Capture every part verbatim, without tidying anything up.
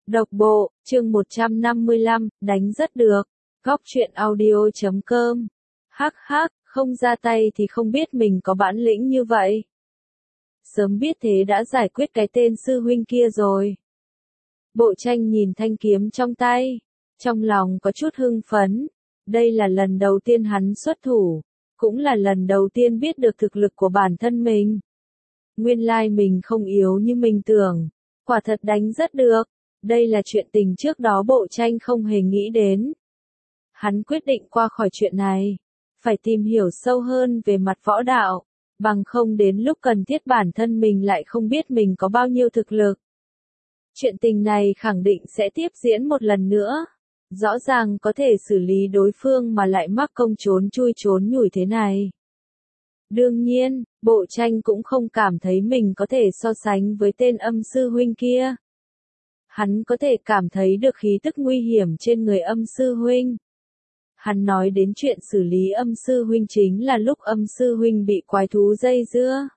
Độc bộ, chương một trăm năm mươi lăm, đánh rất được. Góc truyện audio chấm com. Hắc hắc, không ra tay thì không biết mình có bản lĩnh như vậy. Sớm biết thế đã giải quyết cái tên sư huynh kia rồi. Bộ tranh nhìn thanh kiếm trong tay, trong lòng có chút hưng phấn. Đây là lần đầu tiên hắn xuất thủ, cũng là lần đầu tiên biết được thực lực của bản thân mình. Nguyên lai mình không yếu như mình tưởng, quả thật đánh rất được. Đây là chuyện tình trước đó bộ tranh không hề nghĩ đến. Hắn quyết định qua khỏi chuyện này, phải tìm hiểu sâu hơn về mặt võ đạo, bằng không đến lúc cần thiết bản thân mình lại không biết mình có bao nhiêu thực lực. Chuyện tình này khẳng định sẽ tiếp diễn một lần nữa. Rõ ràng có thể xử lý đối phương mà lại mắc công trốn chui trốn nhủi thế này. Đương nhiên, bộ tranh cũng không cảm thấy mình có thể so sánh với tên âm sư huynh kia. Hắn có thể cảm thấy được khí tức nguy hiểm trên người âm sư huynh. Hắn nói đến chuyện xử lý âm sư huynh chính là lúc âm sư huynh bị quái thú dây dưa.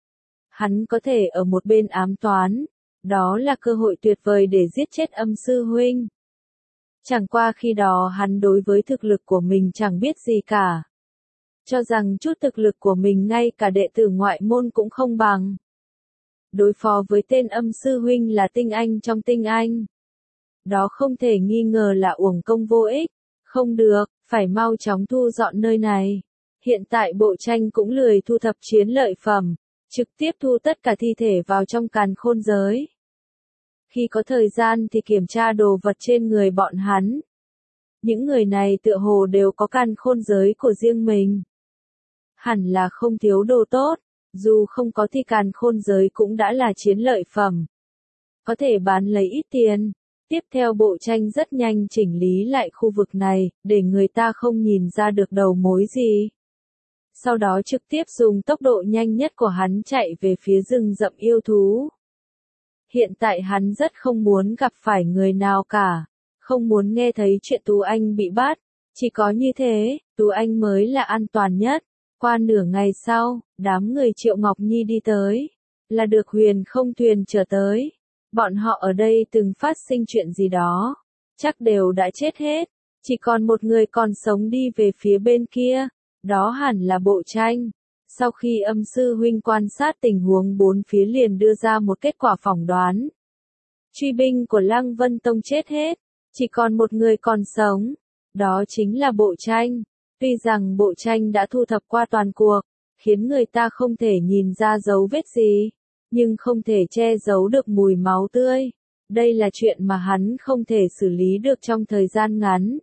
Hắn có thể ở một bên ám toán, đó là cơ hội tuyệt vời để giết chết âm sư huynh. Chẳng qua khi đó hắn đối với thực lực của mình chẳng biết gì cả. Cho rằng chút thực lực của mình ngay cả đệ tử ngoại môn cũng không bằng. Đối phó với tên âm sư huynh là tinh anh trong tinh anh. Đó không thể nghi ngờ là uổng công vô ích. Không được, phải mau chóng thu dọn nơi này. Hiện tại bộ tranh cũng lười thu thập chiến lợi phẩm, trực tiếp thu tất cả thi thể vào trong càn khôn giới. Khi có thời gian thì kiểm tra đồ vật trên người bọn hắn. Những người này tựa hồ đều có càn khôn giới của riêng mình. Hẳn là không thiếu đồ tốt. Dù không có thì càn khôn giới cũng đã là chiến lợi phẩm. Có thể bán lấy ít tiền. Tiếp theo bộ tranh rất nhanh chỉnh lý lại khu vực này, để người ta không nhìn ra được đầu mối gì. Sau đó trực tiếp dùng tốc độ nhanh nhất của hắn chạy về phía rừng rậm yêu thú. Hiện tại hắn rất không muốn gặp phải người nào cả. Không muốn nghe thấy chuyện Tú Anh bị bắt. Chỉ có như thế, Tú Anh mới là an toàn nhất. Qua nửa ngày sau, đám người Triệu Ngọc Nhi đi tới, là được Huyền Không Thuyền trở tới. Bọn họ ở đây từng phát sinh chuyện gì đó, chắc đều đã chết hết, chỉ còn một người còn sống đi về phía bên kia, đó hẳn là bộ tranh. Sau khi âm sư huynh quan sát tình huống bốn phía liền đưa ra một kết quả phỏng đoán. Truy binh của Lăng Vân Tông chết hết, chỉ còn một người còn sống, đó chính là bộ tranh. Tuy rằng bộ tranh đã thu thập qua toàn cuộc, khiến người ta không thể nhìn ra dấu vết gì, nhưng không thể che giấu được mùi máu tươi. Đây là chuyện mà hắn không thể xử lý được trong thời gian ngắn.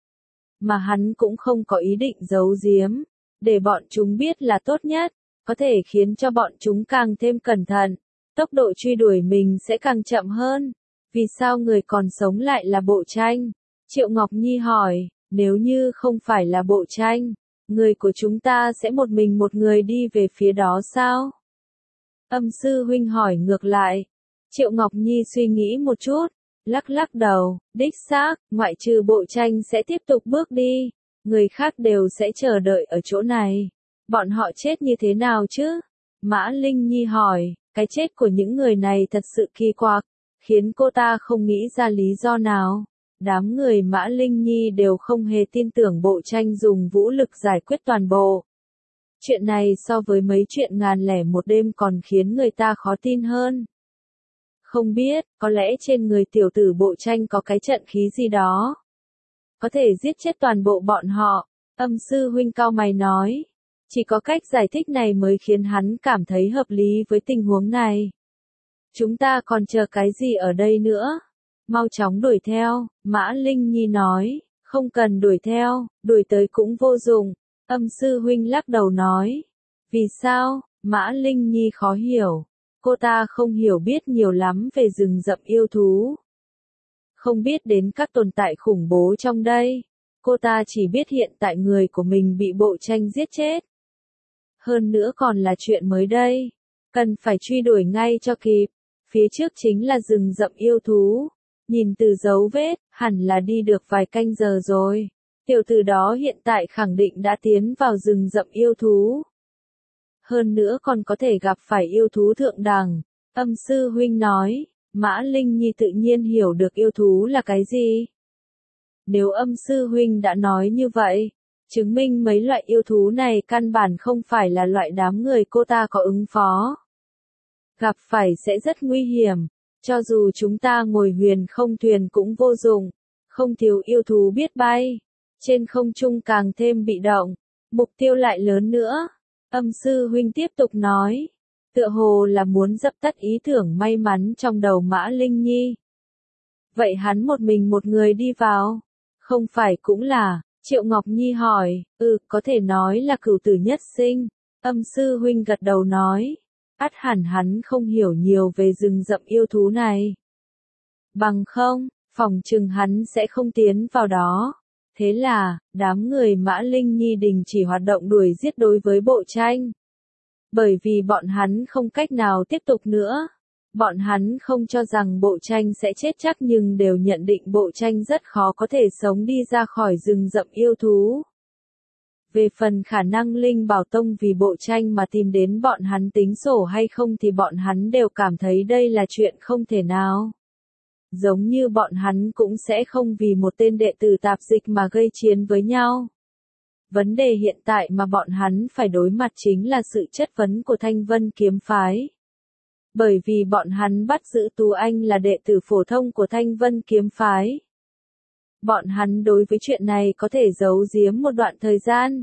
Mà hắn cũng không có ý định giấu giếm, để bọn chúng biết là tốt nhất, có thể khiến cho bọn chúng càng thêm cẩn thận, tốc độ truy đuổi mình sẽ càng chậm hơn. Vì sao người còn sống lại là bộ tranh? Triệu Ngọc Nhi hỏi. Nếu như không phải là bộ tranh, người của chúng ta sẽ một mình một người đi về phía đó sao? Âm sư huynh hỏi ngược lại. Triệu Ngọc Nhi suy nghĩ một chút, lắc lắc đầu, đích xác, ngoại trừ bộ tranh sẽ tiếp tục bước đi, người khác đều sẽ chờ đợi ở chỗ này. Bọn họ chết như thế nào chứ? Mã Linh Nhi hỏi, cái chết của những người này thật sự kỳ quặc, khiến cô ta không nghĩ ra lý do nào. Đám người Mã Linh Nhi đều không hề tin tưởng bộ tranh dùng vũ lực giải quyết toàn bộ. Chuyện này so với mấy chuyện ngàn lẻ một đêm còn khiến người ta khó tin hơn. Không biết, có lẽ trên người tiểu tử bộ tranh có cái trận khí gì đó. Có thể giết chết toàn bộ bọn họ, âm sư huynh cao mày nói. Chỉ có cách giải thích này mới khiến hắn cảm thấy hợp lý với tình huống này. Chúng ta còn chờ cái gì ở đây nữa? Mau chóng đuổi theo, Mã Linh Nhi nói, không cần đuổi theo, đuổi tới cũng vô dụng, âm sư huynh lắc đầu nói. Vì sao? Mã Linh Nhi khó hiểu, cô ta không hiểu biết nhiều lắm về rừng rậm yêu thú. Không biết đến các tồn tại khủng bố trong đây, cô ta chỉ biết hiện tại người của mình bị bộ tranh giết chết. Hơn nữa còn là chuyện mới đây, cần phải truy đuổi ngay cho kịp, phía trước chính là rừng rậm yêu thú. Nhìn từ dấu vết, hẳn là đi được vài canh giờ rồi. Tiểu tử đó hiện tại khẳng định đã tiến vào rừng rậm yêu thú. Hơn nữa còn có thể gặp phải yêu thú thượng đẳng. Âm sư huynh nói, Mã Linh Nhi tự nhiên hiểu được yêu thú là cái gì. Nếu âm sư huynh đã nói như vậy, chứng minh mấy loại yêu thú này căn bản không phải là loại đám người cô ta có ứng phó. Gặp phải sẽ rất nguy hiểm, cho dù chúng ta ngồi huyền không thuyền cũng vô dụng, không thiếu yêu thú biết bay, trên không trung càng thêm bị động, mục tiêu lại lớn nữa. Âm sư huynh tiếp tục nói, tựa hồ là muốn dập tắt ý tưởng may mắn trong đầu Mã Linh Nhi. Vậy hắn một mình một người đi vào, không phải cũng là, Triệu Ngọc Nhi hỏi, ừ, có thể nói là cửu tử nhất sinh. Âm sư huynh gật đầu nói, ắt hẳn hắn không hiểu nhiều về rừng rậm yêu thú này. Bằng không, phòng chừng hắn sẽ không tiến vào đó. Thế là, đám người Mã Linh Nhi đình chỉ hoạt động đuổi giết đối với bộ tranh. Bởi vì bọn hắn không cách nào tiếp tục nữa. Bọn hắn không cho rằng bộ tranh sẽ chết chắc nhưng đều nhận định bộ tranh rất khó có thể sống đi ra khỏi rừng rậm yêu thú. Về phần khả năng Linh Bảo Tông vì bộ tranh mà tìm đến bọn hắn tính sổ hay không thì bọn hắn đều cảm thấy đây là chuyện không thể nào. Giống như bọn hắn cũng sẽ không vì một tên đệ tử tạp dịch mà gây chiến với nhau. Vấn đề hiện tại mà bọn hắn phải đối mặt chính là sự chất vấn của Thanh Vân Kiếm Phái. Bởi vì bọn hắn bắt giữ Tú Anh là đệ tử phổ thông của Thanh Vân Kiếm Phái. Bọn hắn đối với chuyện này có thể giấu giếm một đoạn thời gian.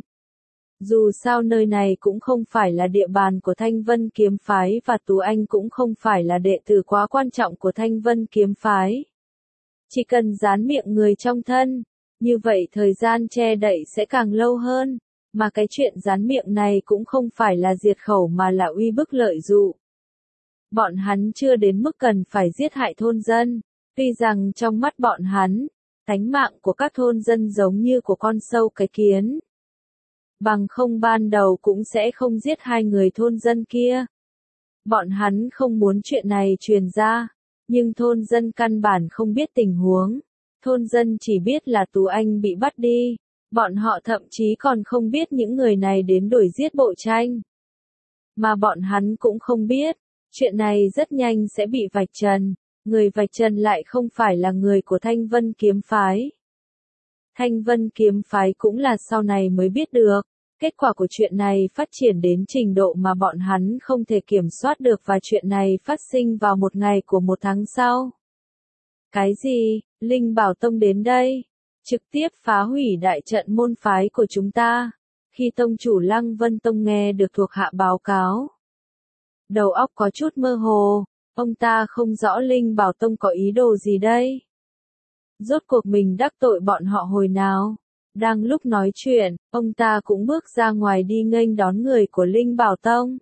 Dù sao nơi này cũng không phải là địa bàn của Thanh Vân Kiếm Phái và Tú Anh cũng không phải là đệ tử quá quan trọng của Thanh Vân Kiếm Phái. Chỉ cần dán miệng người trong thân, như vậy thời gian che đậy sẽ càng lâu hơn, mà cái chuyện dán miệng này cũng không phải là diệt khẩu mà là uy bức lợi dụ. Bọn hắn chưa đến mức cần phải giết hại thôn dân, tuy rằng trong mắt bọn hắn, tánh mạng của các thôn dân giống như của con sâu cái kiến. Bằng không ban đầu cũng sẽ không giết hai người thôn dân kia. Bọn hắn không muốn chuyện này truyền ra, nhưng thôn dân căn bản không biết tình huống. Thôn dân chỉ biết là Tú Anh bị bắt đi, bọn họ thậm chí còn không biết những người này đến đuổi giết bộ tranh. Mà bọn hắn cũng không biết, chuyện này rất nhanh sẽ bị vạch trần, người vạch trần lại không phải là người của Thanh Vân Kiếm Phái. Thanh Vân Kiếm Phái cũng là sau này mới biết được, kết quả của chuyện này phát triển đến trình độ mà bọn hắn không thể kiểm soát được và chuyện này phát sinh vào một ngày của một tháng sau. Cái gì, Linh Bảo Tông đến đây, trực tiếp phá hủy đại trận môn phái của chúng ta, khi tông chủ Lăng Vân Tông nghe được thuộc hạ báo cáo. Đầu óc có chút mơ hồ, ông ta không rõ Linh Bảo Tông có ý đồ gì đây. Rốt cuộc mình đắc tội bọn họ hồi nào. Đang lúc nói chuyện, ông ta cũng bước ra ngoài đi nghênh đón người của Linh Bảo Tông.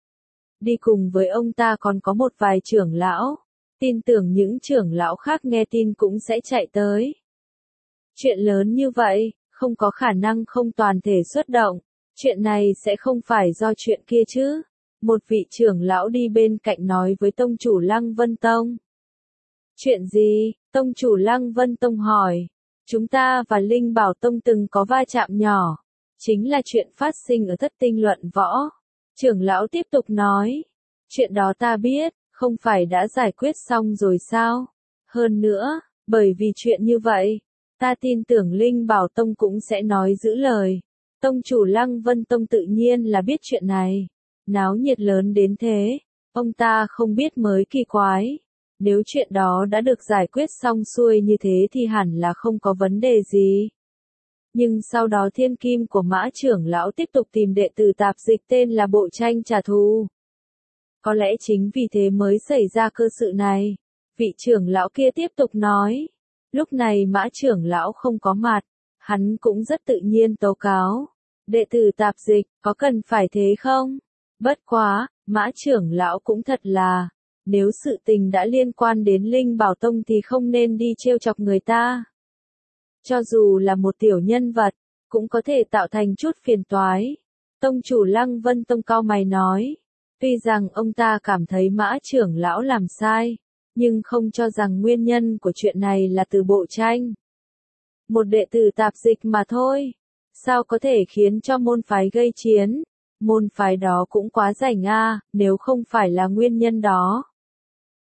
Đi cùng với ông ta còn có một vài trưởng lão, tin tưởng những trưởng lão khác nghe tin cũng sẽ chạy tới. Chuyện lớn như vậy, không có khả năng không toàn thể xuất động, chuyện này sẽ không phải do chuyện kia chứ. Một vị trưởng lão đi bên cạnh nói với tông chủ Lăng Vân Tông. Chuyện gì? Tông chủ Lăng Vân Tông hỏi. Chúng ta và Linh Bảo Tông từng có va chạm nhỏ. Chính là chuyện phát sinh ở Thất Tinh Luận Võ. Trưởng lão tiếp tục nói. Chuyện đó ta biết, không phải đã giải quyết xong rồi sao? Hơn nữa, bởi vì chuyện như vậy, ta tin tưởng Linh Bảo Tông cũng sẽ nói giữ lời. Tông chủ Lăng Vân Tông tự nhiên là biết chuyện này. Náo nhiệt lớn đến thế, ông ta không biết mới kỳ quái. Nếu chuyện đó đã được giải quyết xong xuôi như thế thì hẳn là không có vấn đề gì. Nhưng sau đó thiên kim của Mã trưởng lão tiếp tục tìm đệ tử tạp dịch tên là Bộ Tranh trả thù. Có lẽ chính vì thế mới xảy ra cơ sự này. Vị trưởng lão kia tiếp tục nói. Lúc này Mã trưởng lão không có mặt, hắn cũng rất tự nhiên tố cáo. Đệ tử tạp dịch, có cần phải thế không? Bất quá, Mã trưởng lão cũng thật là, nếu sự tình đã liên quan đến Linh Bảo Tông thì không nên đi trêu chọc người ta. Cho dù là một tiểu nhân vật, cũng có thể tạo thành chút phiền toái. Tông chủ Lăng Vân Tông cao mày nói, tuy rằng ông ta cảm thấy Mã trưởng lão làm sai, nhưng không cho rằng nguyên nhân của chuyện này là từ Bộ Tranh. Một đệ tử tạp dịch mà thôi, sao có thể khiến cho môn phái gây chiến? Môn phái đó cũng quá rảnh a, nếu không phải là nguyên nhân đó.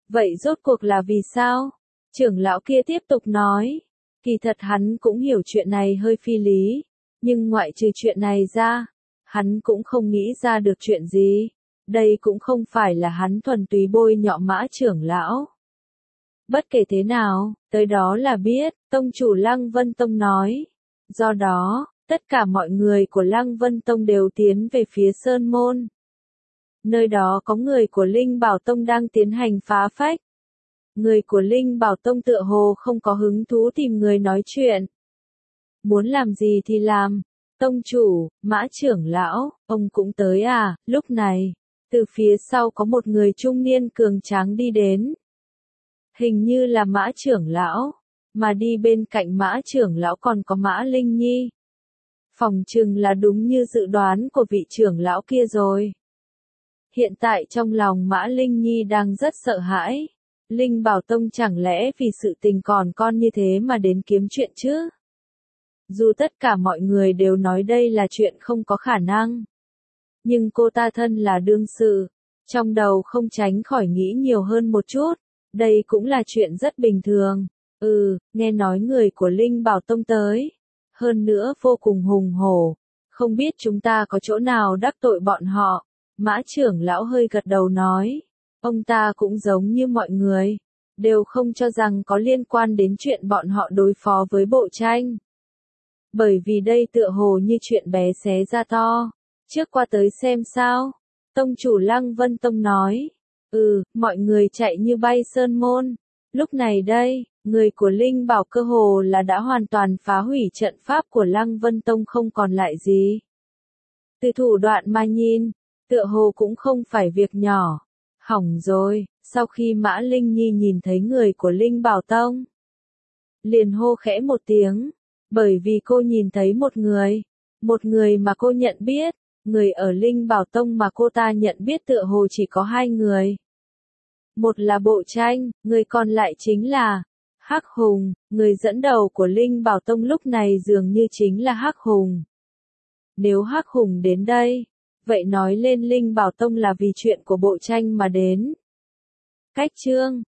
Vậy rốt cuộc là vì sao? Trưởng lão kia tiếp tục nói. Kỳ thật hắn cũng hiểu chuyện này hơi phi lý, nhưng ngoại trừ chuyện này ra, hắn cũng không nghĩ ra được chuyện gì. Đây cũng không phải là hắn thuần túy bôi nhọ Mã trưởng lão. Bất kể thế nào, tới đó là biết, tông chủ Lăng Vân Tông nói. Do đó, tất cả mọi người của Lăng Vân Tông đều tiến về phía Sơn Môn. Nơi đó có người của Linh Bảo Tông đang tiến hành phá phách. Người của Linh Bảo Tông tựa hồ không có hứng thú tìm người nói chuyện. Muốn làm gì thì làm. Tông chủ, Mã trưởng lão, ông cũng tới à? Lúc này, từ phía sau có một người trung niên cường tráng đi đến. Hình như là Mã trưởng lão, mà đi bên cạnh Mã trưởng lão còn có Mã Linh Nhi. Phòng chừng là đúng như dự đoán của vị trưởng lão kia rồi. Hiện tại trong lòng Mã Linh Nhi đang rất sợ hãi. Linh Bảo Tông chẳng lẽ vì sự tình còn con như thế mà đến kiếm chuyện chứ? Dù tất cả mọi người đều nói đây là chuyện không có khả năng. Nhưng cô ta thân là đương sự, trong đầu không tránh khỏi nghĩ nhiều hơn một chút. Đây cũng là chuyện rất bình thường. Ừ, nghe nói người của Linh Bảo Tông tới. Hơn nữa vô cùng hùng hổ. Không biết chúng ta có chỗ nào đắc tội bọn họ. Mã trưởng lão hơi gật đầu nói. Ông ta cũng giống như mọi người. Đều không cho rằng có liên quan đến chuyện bọn họ đối phó với bộ tranh. Bởi vì đây tựa hồ như chuyện bé xé ra to. Trước qua tới xem sao. Tông chủ Lăng Vân Tông nói. Ừ, mọi người chạy như bay Sơn Môn. Lúc này đây, người của Linh Bảo cơ hồ là đã hoàn toàn phá hủy trận pháp của Lăng Vân Tông không còn lại gì. Từ thủ đoạn mà nhìn, tựa hồ cũng không phải việc nhỏ. Hỏng rồi, sau khi Mã Linh Nhi nhìn thấy người của Linh Bảo Tông, liền hô khẽ một tiếng, bởi vì cô nhìn thấy một người, một người mà cô nhận biết. Người ở Linh Bảo Tông mà cô ta nhận biết tựa hồ chỉ có hai người. Một là Bộ Tranh, người còn lại chính là Hắc Hùng, người dẫn đầu của Linh Bảo Tông lúc này dường như chính là Hắc Hùng. Nếu Hắc Hùng đến đây, vậy nói lên Linh Bảo Tông là vì chuyện của Bộ Tranh mà đến. Cách chương